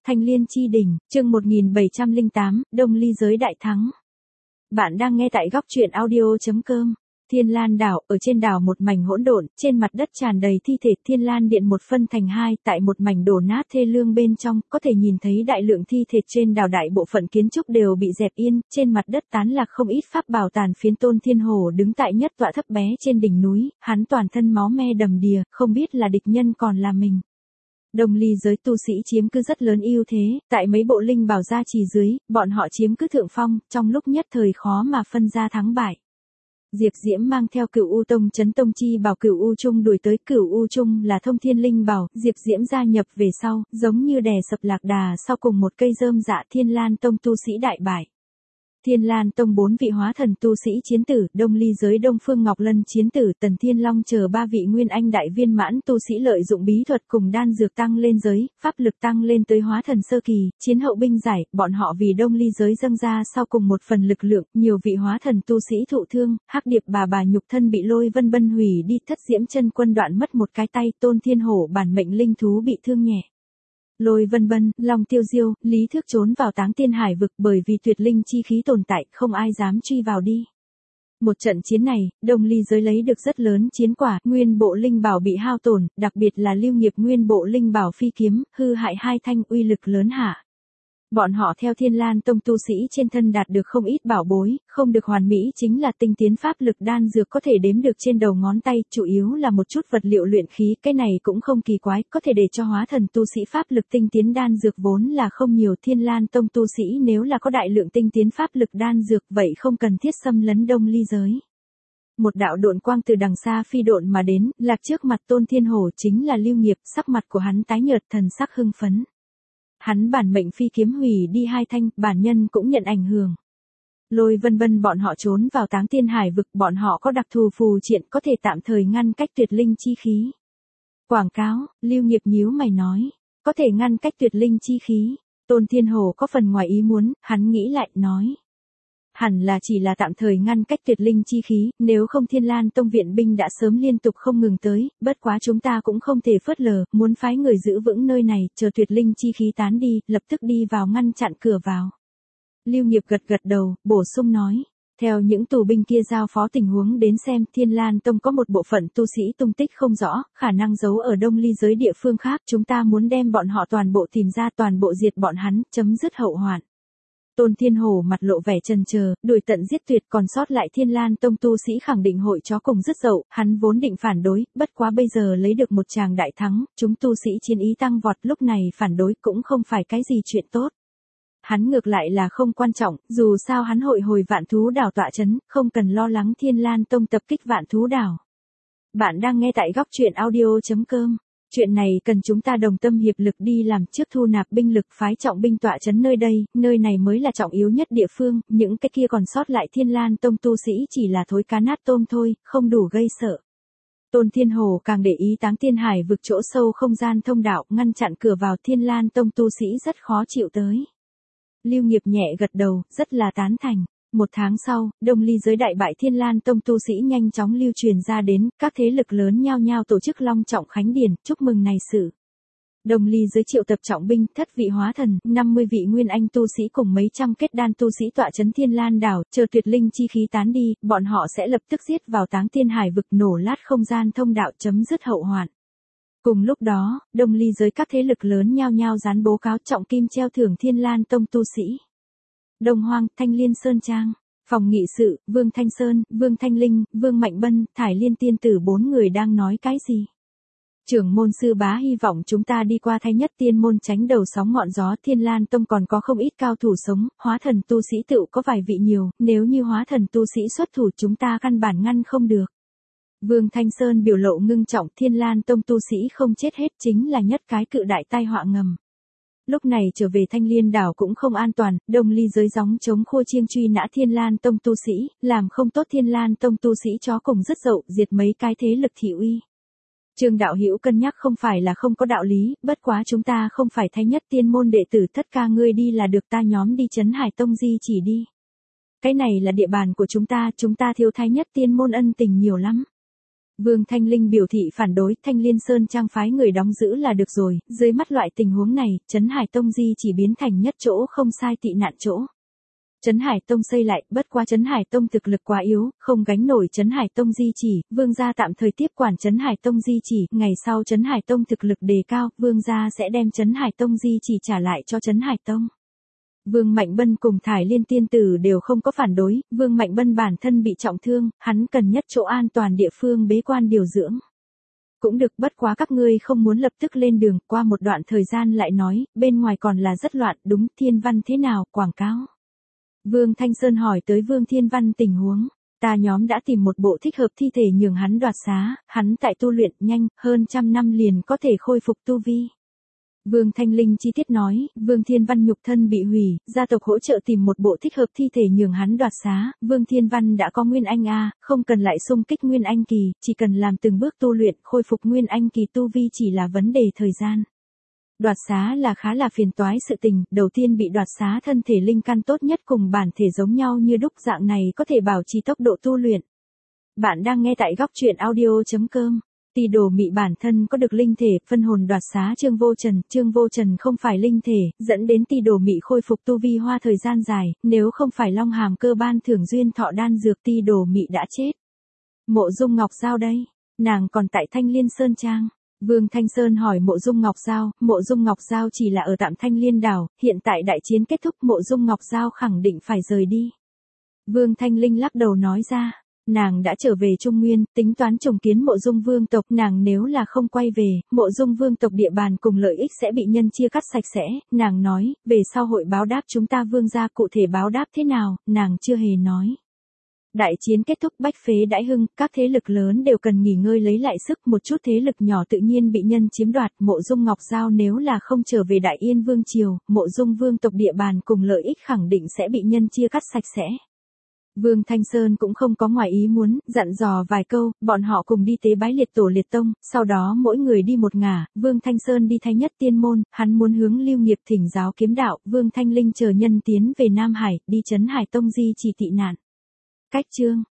Thanh Liên Chi Đỉnh, chương 1708, Đông Ly Giới đại thắng. Bạn đang nghe tại góc truyện audio.com. Thiên Lan đảo, ở trên đảo một mảnh hỗn độn, trên mặt đất tràn đầy thi thể. Thiên Lan điện một phân thành hai, tại một mảnh đổ nát thê lương bên trong, có thể nhìn thấy đại lượng thi thể. Trên đảo đại bộ phận kiến trúc đều bị dẹp yên, trên mặt đất tán lạc không ít pháp bảo tàn phiến. Tôn Thiên Hổ đứng tại nhất tọa thấp bé trên đỉnh núi, hắn toàn thân máu me đầm đìa, không biết là địch nhân còn là mình. Đông Ly giới tu sĩ chiếm cứ rất lớn ưu thế, tại mấy bộ linh bảo gia trì dưới, bọn họ chiếm cứ thượng phong, trong lúc nhất thời khó mà phân ra thắng bại. Diệp Diễm mang theo Cửu U Tông Chấn Tông Chi bảo Cửu U Trung đuổi tới. Cửu U Trung là thông thiên linh bảo, Diệp Diễm gia nhập về sau, giống như đè sập lạc đà sau cùng một cây rơm dạ. Thiên Lan Tông tu sĩ đại bại. Thiên Lan Tông 4 vị hóa thần tu sĩ chiến tử, Đông Ly giới Đông Phương Ngọc Lân chiến tử, Tần Thiên Long chờ 3 vị nguyên anh đại viên mãn tu sĩ lợi dụng bí thuật cùng đan dược tăng lên giới, pháp lực tăng lên tới hóa thần sơ kỳ, chiến hậu binh giải, bọn họ vì Đông Ly giới dâng ra sau cùng một phần lực lượng, nhiều vị hóa thần tu sĩ thụ thương, Hắc Điệp bà nhục thân bị Lôi Vân Bân hủy đi, Thất Diễm chân quân đoạn mất một cái tay, Tôn Thiên Hổ bản mệnh linh thú bị thương nhẹ. Lôi Vân Bân, Long Tiêu Diêu, Lý Thước trốn vào Táng Tiên Hải vực bởi vì tuyệt linh chi khí tồn tại, không ai dám truy vào đi. Một trận chiến này, Đông Ly giới lấy được rất lớn chiến quả, nguyên bộ linh bảo bị hao tổn, đặc biệt là Lưu Nghiệp nguyên bộ linh bảo phi kiếm, hư hại 2 thanh, uy lực lớn hạ. Bọn họ theo Thiên Lan Tông tu sĩ trên thân đạt được không ít bảo bối, không được hoàn mỹ chính là tinh tiến pháp lực đan dược có thể đếm được trên đầu ngón tay, chủ yếu là một chút vật liệu luyện khí, cái này cũng không kỳ quái, có thể để cho hóa thần tu sĩ pháp lực tinh tiến đan dược vốn là không nhiều. Thiên Lan Tông tu sĩ nếu là có đại lượng tinh tiến pháp lực đan dược vậy không cần thiết xâm lấn Đông Ly giới. Một đạo độn quang từ đằng xa phi độn mà đến, lạc trước mặt Tôn Thiên Hổ chính là Lưu Nghiệp, sắc mặt của hắn tái nhợt, thần sắc hưng phấn. Hắn bản mệnh phi kiếm hủy đi 2 thanh, bản nhân cũng nhận ảnh hưởng. Lôi Vân Bân bọn họ trốn vào Táng Tiên Hải vực, bọn họ có đặc thù phù triện có thể tạm thời ngăn cách tuyệt linh chi khí. Quảng cáo, Lưu Nghiệp nhíu mày nói, có thể ngăn cách tuyệt linh chi khí. Tôn Thiên Hổ có phần ngoài ý muốn, hắn nghĩ lại, nói. Hẳn là chỉ là tạm thời ngăn cách tuyệt linh chi khí, nếu không Thiên Lan Tông viện binh đã sớm liên tục không ngừng tới, bất quá chúng ta cũng không thể phớt lờ, muốn phái người giữ vững nơi này, chờ tuyệt linh chi khí tán đi, lập tức đi vào ngăn chặn cửa vào. Lưu Nghiệp gật gật đầu, bổ sung nói. Theo những tù binh kia giao phó tình huống đến xem, Thiên Lan Tông có một bộ phận tu sĩ tung tích không rõ, khả năng giấu ở Đông Ly giới địa phương khác, chúng ta muốn đem bọn họ toàn bộ tìm ra, toàn bộ diệt bọn hắn, chấm dứt hậu hoạn. Tôn Thiên Hổ mặt lộ vẻ chần chờ, đuổi tận giết tuyệt, còn sót lại Thiên Lan Tông tu sĩ khẳng định hội chó cùng rứt dậu, hắn vốn định phản đối, bất quá bây giờ lấy được một tràng đại thắng, chúng tu sĩ chiến ý tăng vọt, lúc này phản đối cũng không phải cái gì chuyện tốt. Hắn ngược lại là không quan trọng, dù sao hắn hội hồi Vạn Thú Đảo tọa trấn, không cần lo lắng Thiên Lan Tông tập kích Vạn Thú Đảo. Bạn đang nghe tại góc truyện audio.com. Chuyện này cần chúng ta đồng tâm hiệp lực đi làm, trước thu nạp binh lực, phái trọng binh tọa trấn nơi này mới là trọng yếu nhất địa phương, những cái kia còn sót lại Thiên Lan Tông tu sĩ chỉ là thối cá nát tôm thôi, không đủ gây sợ. Tôn Thiên Hổ càng để ý Táng Tiên Hải vực chỗ sâu không gian thông đạo, ngăn chặn cửa vào, Thiên Lan Tông tu sĩ rất khó chịu tới. Lưu Nghiệp nhẹ gật đầu, rất là tán thành. 1 tháng sau, Đông Ly giới đại bại, Thiên Lan Tông tu sĩ nhanh chóng lưu truyền ra đến, các thế lực lớn nhao nhao tổ chức long trọng khánh điển, chúc mừng này sự. Đông Ly giới triệu tập trọng binh, 7 vị hóa thần, 50 vị nguyên anh tu sĩ cùng mấy trăm kết đan tu sĩ tọa trấn Thiên Lan đảo, chờ tuyệt linh chi khí tán đi, bọn họ sẽ lập tức giết vào Táng Tiên Hải vực, nổ lát không gian thông đạo, chấm dứt hậu hoạn. Cùng lúc đó, Đông Ly giới các thế lực lớn nhao nhao dán bố cáo trọng kim treo thưởng Thiên Lan Tông tu sĩ. Đông Hoang, Thanh Liên Sơn Trang, phòng nghị sự, Vương Thanh Sơn, Vương Thanh Linh, Vương Mạnh Bân, Thải Liên tiên tử 4 người đang nói cái gì? Trưởng môn sư bá hy vọng chúng ta đi qua Thái Nhất tiên môn tránh đầu sóng ngọn gió. Thiên Lan Tông còn có không ít cao thủ sống, hóa thần tu sĩ tựu có vài vị nhiều, nếu như hóa thần tu sĩ xuất thủ chúng ta căn bản ngăn không được. Vương Thanh Sơn biểu lộ ngưng trọng, Thiên Lan Tông tu sĩ không chết hết chính là nhất cái cự đại tai họa ngầm. Lúc này trở về Thanh Liên đảo cũng không an toàn, Đông Ly giới gióng chống khua chiêng truy nã Thiên Lan Tông tu sĩ, làm không tốt Thiên Lan Tông tu sĩ chó cùng rất dậu, diệt mấy cái thế lực thị uy. Trương đạo hữu cân nhắc không phải là không có đạo lý, bất quá chúng ta không phải Thái Nhất tiên môn đệ tử, Thất ca ngươi đi là được, ta nhóm đi Trấn Hải Tông di chỉ đi. Cái này là địa bàn của chúng ta thiếu Thái Nhất tiên môn ân tình nhiều lắm. Vương Thanh Linh biểu thị phản đối, Thanh Liên Sơn Trang phái người đóng giữ là được rồi, dưới mắt loại tình huống này, Trấn Hải Tông di chỉ biến thành nhất chỗ không sai tị nạn chỗ. Trấn Hải Tông xây lại, bất quá Trấn Hải Tông thực lực quá yếu, không gánh nổi Trấn Hải Tông di chỉ, Vương gia tạm thời tiếp quản Trấn Hải Tông di chỉ, ngày sau Trấn Hải Tông thực lực đề cao, Vương gia sẽ đem Trấn Hải Tông di chỉ trả lại cho Trấn Hải Tông. Vương Mạnh Bân cùng Thải Liên tiên tử đều không có phản đối, Vương Mạnh Bân bản thân bị trọng thương, hắn cần nhất chỗ an toàn địa phương bế quan điều dưỡng. Cũng được, bất quá các ngươi không muốn lập tức lên đường, qua một đoạn thời gian lại nói, bên ngoài còn là rất loạn, đúng, Thiên Văn thế nào, quảng cáo. Vương Thanh Sơn hỏi tới Vương Thiên Văn tình huống, ta nhóm đã tìm một bộ thích hợp thi thể nhường hắn đoạt xá, hắn tại tu luyện nhanh, hơn 100 năm liền có thể khôi phục tu vi. Vương Thanh Linh chi tiết nói, Vương Thiên Văn nhục thân bị hủy, gia tộc hỗ trợ tìm một bộ thích hợp thi thể nhường hắn đoạt xá, Vương Thiên Văn đã có Nguyên Anh A, không cần lại xung kích Nguyên Anh kỳ, chỉ cần làm từng bước tu luyện, khôi phục Nguyên Anh kỳ tu vi chỉ là vấn đề thời gian. Đoạt xá là khá là phiền toái sự tình, đầu tiên bị đoạt xá thân thể linh căn tốt nhất cùng bản thể giống nhau như đúc, dạng này có thể bảo trì tốc độ tu luyện. Bạn đang nghe tại góc truyện audio.com. Tỳ Đồ Mị bản thân có được linh thể, phân hồn đoạt xá Trương Vô Trần không phải linh thể, dẫn đến Tỳ Đồ Mị khôi phục tu vi hoa thời gian dài, nếu không phải Long Hàm cơ ban thưởng duyên thọ đan dược Tỳ Đồ Mị đã chết. Mộ Dung Ngọc Giao đây, nàng còn tại Thanh Liên Sơn Trang. Vương Thanh Sơn hỏi Mộ Dung Ngọc Giao chỉ là ở tạm Thanh Liên đảo, hiện tại đại chiến kết thúc Mộ Dung Ngọc Giao khẳng định phải rời đi. Vương Thanh Linh lắc đầu nói ra. Nàng đã trở về Trung Nguyên, tính toán trùng kiến Mộ Dung vương tộc, nàng nếu là không quay về, Mộ Dung vương tộc địa bàn cùng lợi ích sẽ bị nhân chia cắt sạch sẽ, nàng nói, về sau hội báo đáp chúng ta Vương gia, cụ thể báo đáp thế nào, nàng chưa hề nói. Đại chiến kết thúc, bách phế đãi hưng, các thế lực lớn đều cần nghỉ ngơi lấy lại sức, một chút thế lực nhỏ tự nhiên bị nhân chiếm đoạt, Mộ Dung Ngọc Giao nếu là không trở về Đại Yên vương triều, Mộ Dung vương tộc địa bàn cùng lợi ích khẳng định sẽ bị nhân chia cắt sạch sẽ. Vương Thanh Sơn cũng không có ngoài ý muốn, dặn dò vài câu, bọn họ cùng đi tế bái liệt tổ liệt tông, sau đó mỗi người đi một ngả, Vương Thanh Sơn đi Thái Nhất Tiên Môn, hắn muốn hướng Lưu Nghiệp thỉnh giáo kiếm đạo, Vương Thanh Linh chờ nhân tiến về Nam Hải, đi Trấn Hải Tông di chỉ tị nạn. Cách chương